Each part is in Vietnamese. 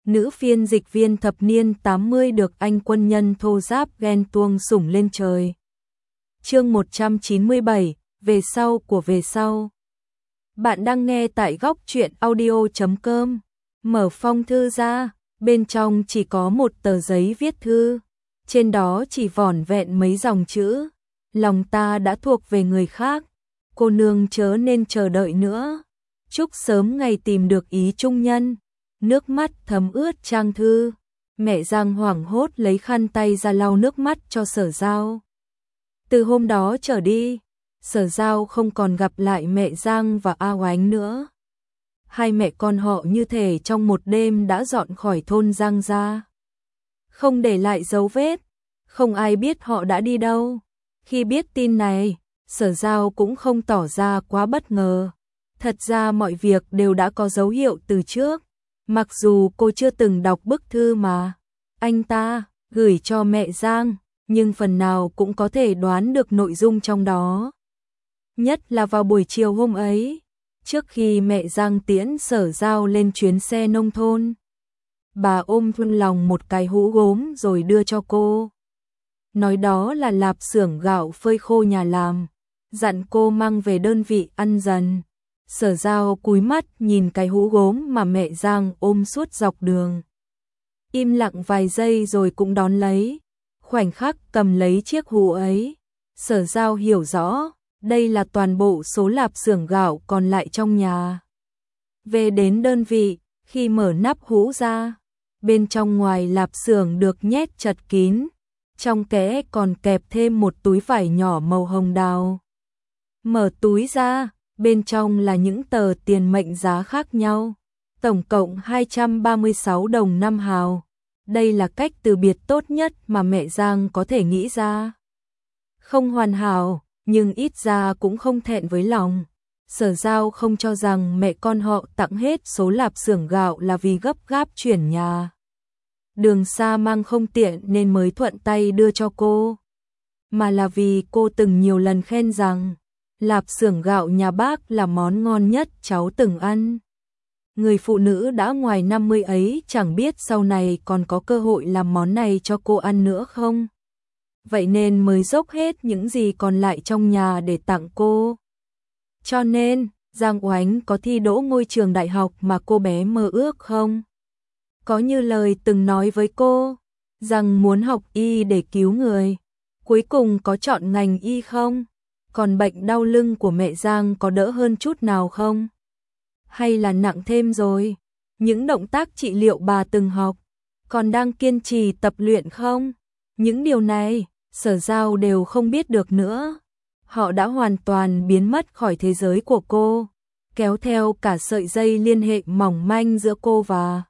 nữ phiên dịch viên thập niên 80 được anh quân nhân thô giáp ghen tuông sủng lên trời. Chương 197, về sau của về sau. Bạn đang nghe tại góc truyện audio.com. Mở phong thư ra, bên trong chỉ có một tờ giấy viết thư. Trên đó chỉ vỏn vẹn mấy dòng chữ. Lòng ta đã thuộc về người khác. Cô nương chớ nên chờ đợi nữa. Chúc sớm ngày tìm được ý trung nhân. Nước mắt thấm ướt trang thư. Mẹ Giang hoảng hốt lấy khăn tay ra lau nước mắt cho Sở Giao. Từ hôm đó trở đi, Sở Giao không còn gặp lại mẹ Giang và A Oánh nữa. Hai mẹ con họ như thể trong một đêm đã dọn khỏi thôn Giang ra. Không để lại dấu vết, không ai biết họ đã đi đâu. Khi biết tin này, Sở Giao cũng không tỏ ra quá bất ngờ. Thật ra mọi việc đều đã có dấu hiệu từ trước. Mặc dù cô chưa từng đọc bức thư mà anh ta gửi cho mẹ Giang, nhưng phần nào cũng có thể đoán được nội dung trong đó. Nhất là vào buổi chiều hôm ấy, trước khi mẹ Giang tiễn Sở Giao lên chuyến xe nông thôn. Bà ôm trong lòng một cái hũ gốm rồi đưa cho cô. Nói đó là lạp xưởng gạo phơi khô nhà làm, dặn cô mang về đơn vị ăn dần. Sở Giao cúi mắt nhìn cái hũ gốm mà mẹ Giang ôm suốt dọc đường. Im lặng vài giây rồi cũng đón lấy. Khoảnh khắc cầm lấy chiếc hũ ấy, Sở Giao hiểu rõ, đây là toàn bộ số lạp xưởng gạo còn lại trong nhà. Về đến đơn vị, khi mở nắp hũ ra, bên trong ngoài lạp xưởng được nhét chật kín, trong kẽ còn kẹp thêm một túi vải nhỏ màu hồng đào. Mở túi ra, bên trong là những tờ tiền mệnh giá khác nhau, tổng cộng 236 đồng 5 hào. Đây là cách từ biệt tốt nhất mà mẹ Giang có thể nghĩ ra. Không hoàn hảo, nhưng ít ra cũng không thẹn với lòng. Sở Giao không cho rằng mẹ con họ tặng hết số lạp xưởng gạo là vì gấp gáp chuyển nhà. Đường xa mang không tiện nên mới thuận tay đưa cho cô. Mà là vì cô từng nhiều lần khen rằng lạp xưởng gạo nhà bác là món ngon nhất cháu từng ăn. Người phụ nữ đã ngoài 50 ấy chẳng biết sau này còn có cơ hội làm món này cho cô ăn nữa không. Vậy nên mới dốc hết những gì còn lại trong nhà để tặng cô. Cho nên, Giang Oánh có thi đỗ ngôi trường đại học mà cô bé mơ ước không? Có như lời từng nói với cô, rằng muốn học y để cứu người. Cuối cùng có chọn ngành y không? Còn bệnh đau lưng của mẹ Giang có đỡ hơn chút nào không? Hay là nặng thêm rồi? Những động tác trị liệu bà từng học, còn đang kiên trì tập luyện không? Những điều này, Sở Giao đều không biết được nữa. Họ đã hoàn toàn biến mất khỏi thế giới của cô, kéo theo cả sợi dây liên hệ mỏng manh giữa cô và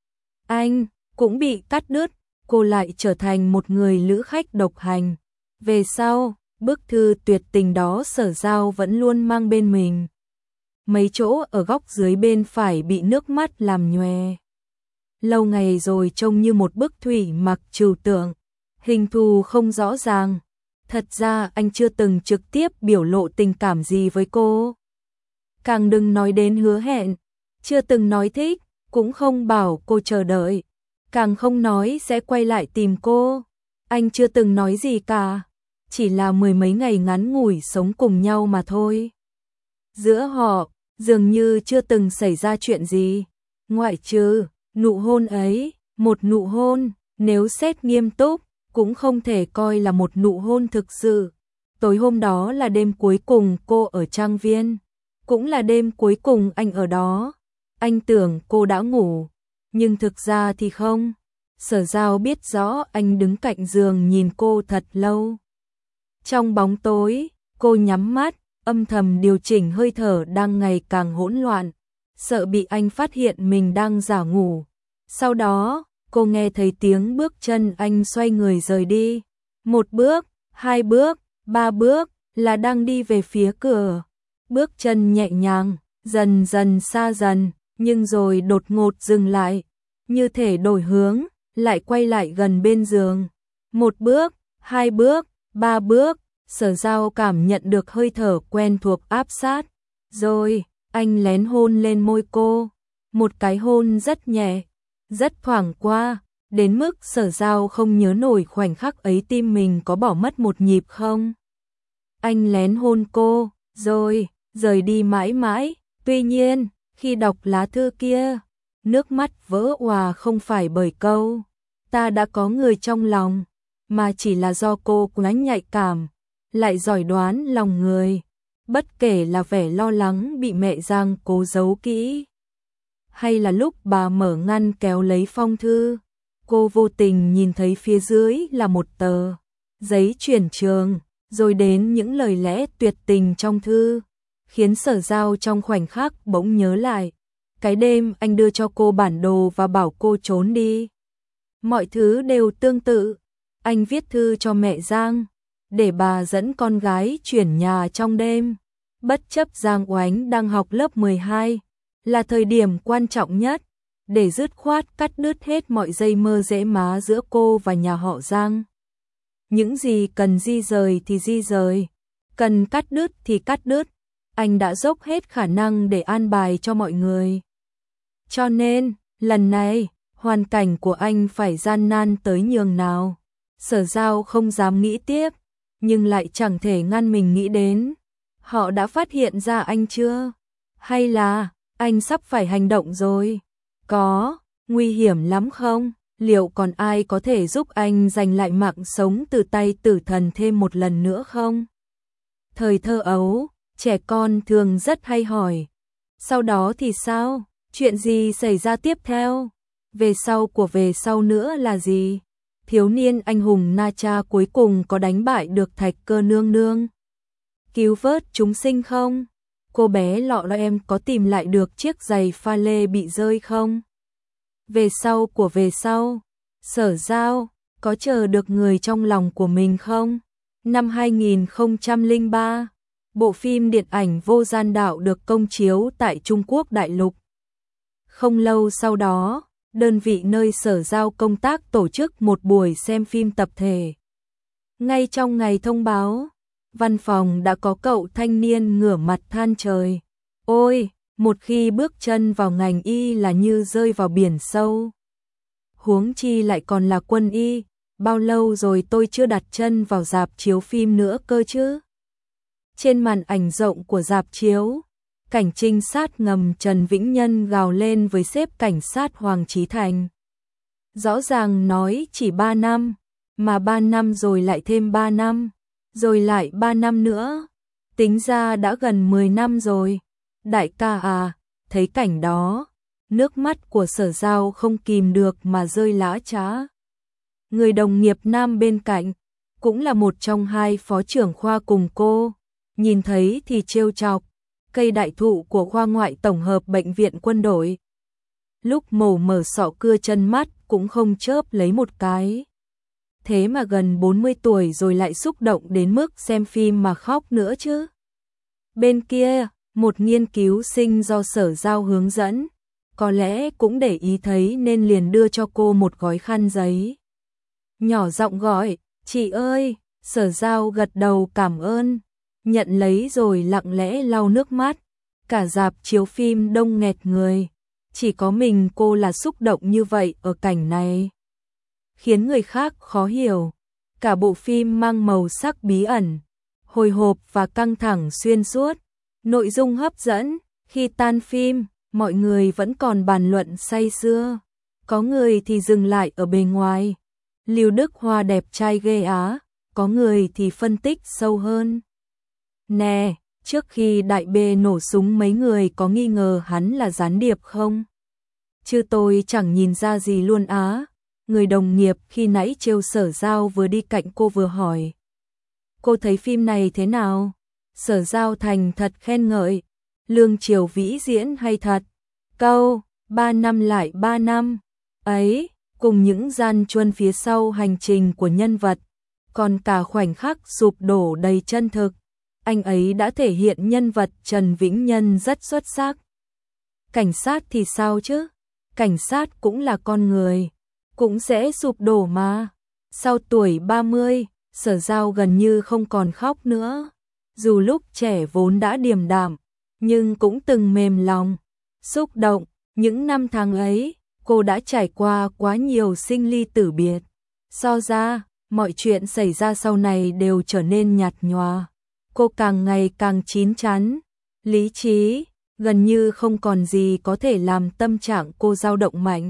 anh, cũng bị cắt đứt. Cô lại trở thành một người lữ khách độc hành. Về sau, bức thư tuyệt tình đó Sở Giao vẫn luôn mang bên mình. Mấy chỗ ở góc dưới bên phải bị nước mắt làm nhòe. Lâu ngày rồi trông như một bức thủy mặc trừu tượng, hình thù không rõ ràng. Thật ra anh chưa từng trực tiếp biểu lộ tình cảm gì với cô. Càng đừng nói đến hứa hẹn, chưa từng nói thích, cũng không bảo cô chờ đợi, càng không nói sẽ quay lại tìm cô. Anh chưa từng nói gì cả, chỉ là mười mấy ngày ngắn ngủi sống cùng nhau mà thôi. Giữa họ, dường như chưa từng xảy ra chuyện gì, ngoại trừ nụ hôn ấy. Một nụ hôn, nếu xét nghiêm túc, cũng không thể coi là một nụ hôn thực sự. Tối hôm đó là đêm cuối cùng cô ở trang viên, cũng là đêm cuối cùng anh ở đó. Anh tưởng cô đã ngủ, nhưng thực ra thì không. Sở Giao biết rõ anh đứng cạnh giường nhìn cô thật lâu. Trong bóng tối, cô nhắm mắt, âm thầm điều chỉnh hơi thở đang ngày càng hỗn loạn, sợ bị anh phát hiện mình đang giả ngủ. Sau đó, cô nghe thấy tiếng bước chân anh xoay người rời đi. Một bước, hai bước, ba bước, là đang đi về phía cửa. Bước chân nhẹ nhàng, dần dần xa dần, nhưng rồi đột ngột dừng lại, như thể đổi hướng, lại quay lại gần bên giường. Một bước, hai bước, ba bước, Sở Giao cảm nhận được hơi thở quen thuộc áp sát. Rồi, anh lén hôn lên môi cô, một cái hôn rất nhẹ, rất thoảng qua, đến mức Sở Giao không nhớ nổi khoảnh khắc ấy tim mình có bỏ mất một nhịp không. Anh lén hôn cô, rồi rời đi mãi mãi. Tuy nhiên, khi đọc lá thư kia, nước mắt vỡ òa không phải bởi câu ta đã có người trong lòng, mà chỉ là do cô quá nhạy cảm, lại giỏi đoán lòng người. Bất kể là vẻ lo lắng bị mẹ Giang cố giấu kỹ, hay là lúc bà mở ngăn kéo lấy phong thư, cô vô tình nhìn thấy phía dưới là một tờ giấy chuyển trường, rồi đến những lời lẽ tuyệt tình trong thư, khiến Sở Giao trong khoảnh khắc bỗng nhớ lại cái đêm anh đưa cho cô bản đồ và bảo cô trốn đi. Mọi thứ đều tương tự, anh viết thư cho mẹ Giang, để bà dẫn con gái chuyển nhà trong đêm, bất chấp Giang Oánh đang học lớp 12, là thời điểm quan trọng nhất, để dứt khoát cắt đứt hết mọi dây mơ rễ má giữa cô và nhà họ Giang. Những gì cần di rời thì di rời, cần cắt đứt thì cắt đứt, anh đã dốc hết khả năng để an bài cho mọi người. Cho nên, lần này, hoàn cảnh của anh phải gian nan tới nhường nào. Sở Giao không dám nghĩ tiếp, nhưng lại chẳng thể ngăn mình nghĩ đến. Họ đã phát hiện ra anh chưa? Hay là anh sắp phải hành động rồi? Có nguy hiểm lắm không? Liệu còn ai có thể giúp anh giành lại mạng sống từ tay tử thần thêm một lần nữa không? Thời thơ ấu, trẻ con thường rất hay hỏi. Sau đó thì sao? Chuyện gì xảy ra tiếp theo? Về sau của về sau nữa là gì? Thiếu niên anh hùng Na Cha cuối cùng có đánh bại được Thạch Cơ nương nương, cứu vớt chúng sinh không? Cô bé Lọ Lọ em có tìm lại được chiếc giày pha lê bị rơi không? Về sau của về sau, Sở Giao có chờ được người trong lòng của mình không? Năm 2003, bộ phim điện ảnh Vô Gian Đạo được công chiếu tại Trung Quốc đại lục. Không lâu sau đó, đơn vị nơi Sở Giao công tác tổ chức một buổi xem phim tập thể. Ngay trong ngày thông báo, văn phòng đã có cậu thanh niên ngửa mặt than trời. Ôi, một khi bước chân vào ngành y là như rơi vào biển sâu. Huống chi lại còn là quân y, bao lâu rồi tôi chưa đặt chân vào rạp chiếu phim nữa cơ chứ. Trên màn ảnh rộng của rạp chiếu, cảnh trinh sát ngầm Trần Vĩnh Nhân gào lên với sếp cảnh sát Hoàng Chí Thành. Rõ ràng nói chỉ 3 năm, mà 3 năm rồi lại thêm 3 năm, rồi lại 3 năm nữa. Tính ra đã gần 10 năm rồi. Đại ca à, thấy cảnh đó, nước mắt của Sở Giao không kìm được mà rơi lã chã. Người đồng nghiệp nam bên cạnh, cũng là một trong hai phó trưởng khoa cùng cô, nhìn thấy thì trêu chọc, cây đại thụ của khoa ngoại tổng hợp bệnh viện quân đội. Lúc mổ mở sọ cưa chân mắt cũng không chớp lấy một cái. Thế mà gần 40 tuổi rồi lại xúc động đến mức xem phim mà khóc nữa chứ. Bên kia, một nghiên cứu sinh do Sở Giao hướng dẫn, có lẽ cũng để ý thấy nên liền đưa cho cô một gói khăn giấy. Nhỏ giọng gọi, chị ơi, Sở Giao gật đầu cảm ơn, nhận lấy rồi lặng lẽ lau nước mắt. Cả rạp chiếu phim đông nghẹt người, chỉ có mình cô là xúc động như vậy ở cảnh này, khiến người khác khó hiểu. Cả bộ phim mang màu sắc bí ẩn, hồi hộp và căng thẳng xuyên suốt, nội dung hấp dẫn. Khi tan phim, mọi người vẫn còn bàn luận say sưa, có người thì dừng lại ở bề ngoài. Lưu Đức Hoa đẹp trai ghê á, có người thì phân tích sâu hơn. Nè, trước khi đại bê nổ súng mấy người có nghi ngờ hắn là gián điệp không? Chứ tôi chẳng nhìn ra gì luôn á. Người đồng nghiệp khi nãy trêu Sở Giao vừa đi cạnh cô vừa hỏi. Cô thấy phim này thế nào? Sở Giao thành thật khen ngợi. Lương Triều Vĩ diễn hay thật. Câu, 3 năm lại 3 năm. Ấy, cùng những gian truân phía sau hành trình của nhân vật. Còn cả khoảnh khắc sụp đổ đầy chân thực. Anh ấy đã thể hiện nhân vật Trần Vĩnh Nhân rất xuất sắc. Cảnh sát thì sao chứ? Cảnh sát cũng là con người, cũng sẽ sụp đổ mà. Sau tuổi 30, Sở Giao gần như không còn khóc nữa. Dù lúc trẻ vốn đã điềm đạm, nhưng cũng từng mềm lòng, xúc động. Những năm tháng ấy, cô đã trải qua quá nhiều sinh ly tử biệt. So ra, mọi chuyện xảy ra sau này đều trở nên nhạt nhòa. Cô càng ngày càng chín chắn, lý trí, gần như không còn gì có thể làm tâm trạng cô dao động mạnh.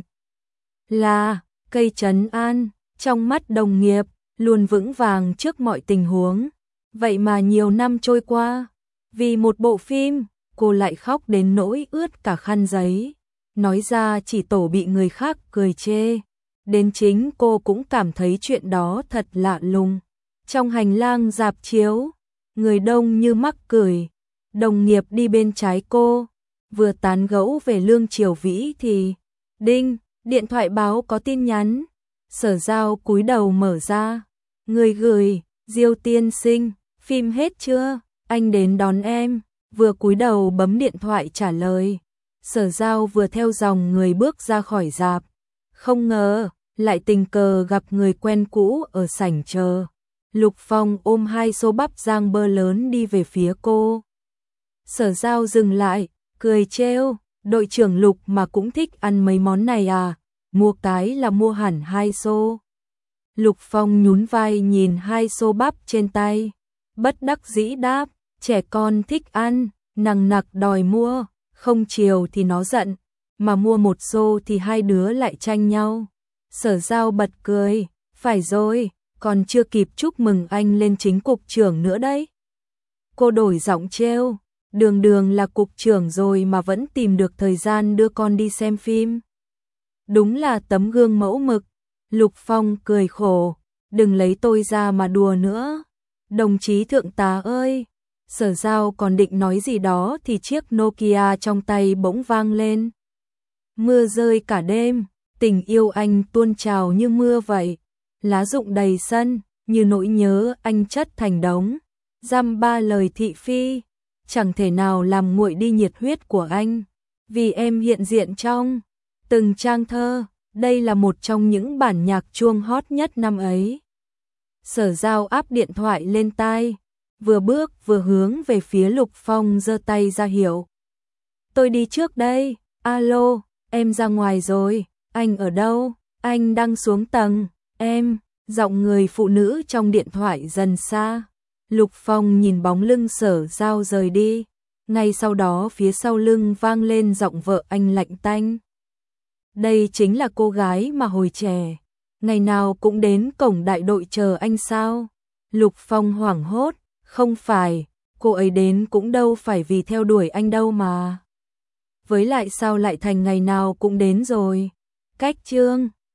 Là cây trấn an, trong mắt đồng nghiệp, luôn vững vàng trước mọi tình huống. Vậy mà nhiều năm trôi qua, vì một bộ phim, cô lại khóc đến nỗi ướt cả khăn giấy. Nói ra chỉ tổ bị người khác cười chê. Đến chính cô cũng cảm thấy chuyện đó thật lạ lùng. Trong hành lang rạp chiếu, người đông như mắc cười. Đồng nghiệp đi bên trái cô, vừa tán gẫu về Lương Triều Vĩ thì đinh, điện thoại báo có tin nhắn. Sở Giao cúi đầu mở ra. Người gửi, Diêu tiên sinh, phim hết chưa? Anh đến đón em. Vừa cúi đầu bấm điện thoại trả lời. Sở Giao vừa theo dòng người bước ra khỏi rạp. Không ngờ, lại tình cờ gặp người quen cũ ở sảnh chờ. Lục Phong ôm hai xô bắp rang bơ lớn đi về phía cô. Sở Giao dừng lại, cười trêu, đội trưởng Lục mà cũng thích ăn mấy món này à, mua cái là mua hẳn 2 xô. Lục Phong nhún vai nhìn 2 xô bắp trên tay, bất đắc dĩ đáp, trẻ con thích ăn, nằng nặc đòi mua, không chiều thì nó giận, mà mua 1 xô thì hai đứa lại tranh nhau. Sở Giao bật cười, phải rồi, còn chưa kịp chúc mừng anh lên chính cục trưởng nữa đấy. Cô đổi giọng trêu, đường đường là cục trưởng rồi mà vẫn tìm được thời gian đưa con đi xem phim. Đúng là tấm gương mẫu mực. Lục Phong cười khổ, đừng lấy tôi ra mà đùa nữa. Đồng chí thượng tá ơi, Sở Giao còn định nói gì đó thì chiếc Nokia trong tay bỗng vang lên. Mưa rơi cả đêm, tình yêu anh tuôn trào như mưa vậy. Lá rụng đầy sân, như nỗi nhớ anh chất thành đống. Dăm ba lời thị phi, chẳng thể nào làm nguội đi nhiệt huyết của anh. Vì em hiện diện trong từng trang thơ, đây là một trong những bản nhạc chuông hot nhất năm ấy. Sở Giao áp điện thoại lên tai, vừa bước vừa hướng về phía Lục Phong giơ tay ra hiệu. Tôi đi trước đây, alo, em ra ngoài rồi, anh ở đâu? Anh đang xuống tầng, em, giọng người phụ nữ trong điện thoại dần xa. Lục Phong nhìn bóng lưng Sở Giao rời đi, ngay sau đó phía sau lưng vang lên giọng vợ anh lạnh tanh. Đây chính là cô gái mà hồi trẻ, ngày nào cũng đến cổng đại đội chờ anh sao? Lục Phong hoảng hốt, không phải, cô ấy đến cũng đâu phải vì theo đuổi anh đâu mà. Với lại sao lại thành ngày nào cũng đến rồi? Cách chương